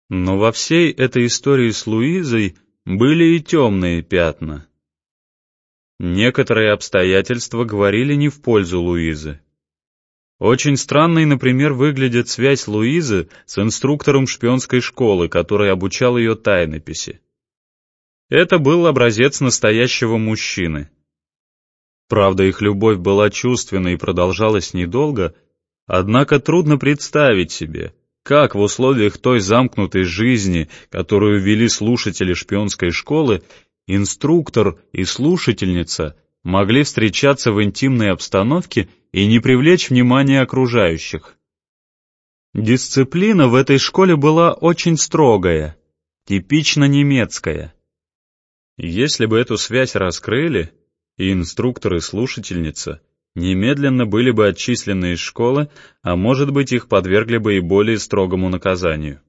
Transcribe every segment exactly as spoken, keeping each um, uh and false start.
Но во всей этой истории с Луизой были и темные пятна. Некоторые обстоятельства говорили не в пользу Луизы. Очень странной, например, выглядит связь Луизы с инструктором шпионской школы, который обучал ее тайнописи. Это был образец настоящего мужчины. Правда, их любовь была чувственной и продолжалась недолго, однако трудно представить себе, как в условиях той замкнутой жизни, которую вели слушатели шпионской школы, инструктор и слушательница могли встречаться в интимной обстановке и не привлечь внимания окружающих. Дисциплина в этой школе была очень строгая, типично немецкая. Если бы эту связь раскрыли, и инструктор и слушательница немедленно были бы отчислены из школы, а может быть, их подвергли бы и более строгому наказанию.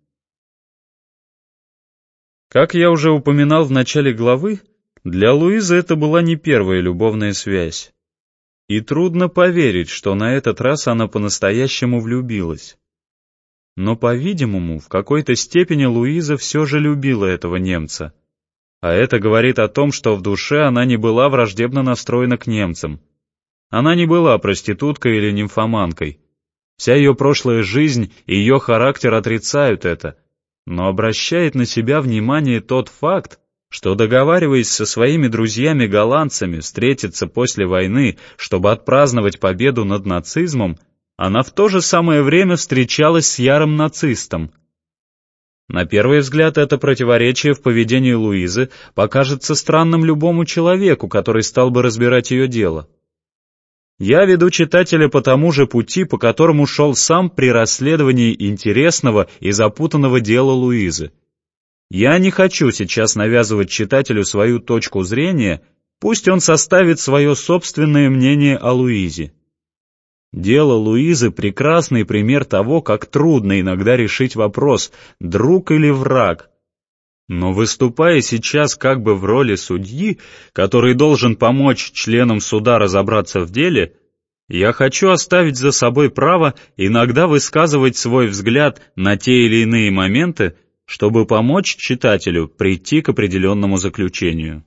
Как я уже упоминал в начале главы, для Луизы это была не первая любовная связь. И трудно поверить, что на этот раз она по-настоящему влюбилась. Но, по-видимому, в какой-то степени Луиза все же любила этого немца. А это говорит о том, что в душе она не была враждебно настроена к немцам. Она не была проституткой или нимфоманкой. Вся ее прошлая жизнь и ее характер отрицают это, но обращает на себя внимание тот факт, что, договариваясь со своими друзьями-голландцами встретиться после войны, чтобы отпраздновать победу над нацизмом, она в то же самое время встречалась с ярым нацистом. На первый взгляд, это противоречие в поведении Луизы покажется странным любому человеку, который стал бы разбирать ее дело. Я веду читателя по тому же пути, по которому шел сам при расследовании интересного и запутанного дела Луизы. Я не хочу сейчас навязывать читателю свою точку зрения, пусть он составит свое собственное мнение о Луизе. Дело Луизы — прекрасный пример того, как трудно иногда решить вопрос, друг или враг. Но выступая сейчас как бы в роли судьи, который должен помочь членам суда разобраться в деле, я хочу оставить за собой право иногда высказывать свой взгляд на те или иные моменты, чтобы помочь читателю прийти к определенному заключению.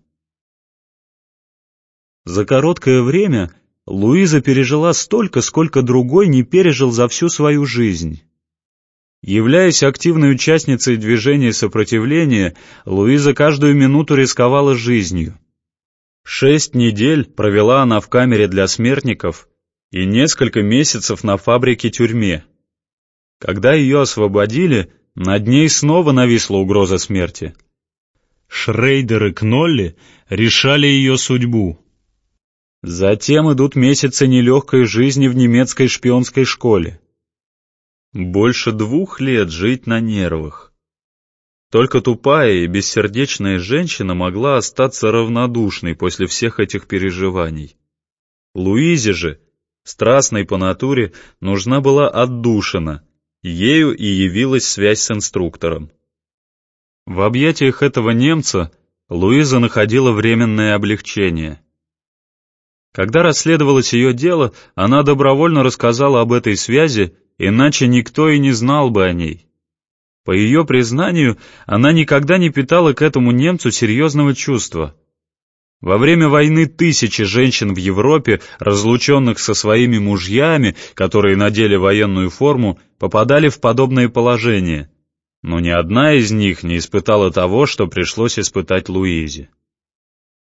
За короткое время Луиза пережила столько, сколько другой не пережил за всю свою жизнь. Являясь активной участницей движения сопротивления, Луиза каждую минуту рисковала жизнью. Шесть недель провела она в камере для смертников и несколько месяцев на фабрике-тюрьме. Когда ее освободили, над ней снова нависла угроза смерти. Шрейдер и Кнолли решали ее судьбу. Затем идут месяцы нелегкой жизни в немецкой шпионской школе. Больше двух лет жить на нервах. Только тупая и бессердечная женщина могла остаться равнодушной после всех этих переживаний. Луизе же, страстной по натуре, нужна была отдушина. Ею и явилась связь с инструктором. В объятиях этого немца Луиза находила временное облегчение. Когда расследовалось ее дело, она добровольно рассказала об этой связи, иначе никто и не знал бы о ней. По ее признанию, она никогда не питала к этому немцу серьезного чувства. Во время войны тысячи женщин в Европе, разлученных со своими мужьями, которые надели военную форму, попадали в подобное положение, но ни одна из них не испытала того, что пришлось испытать Луизе.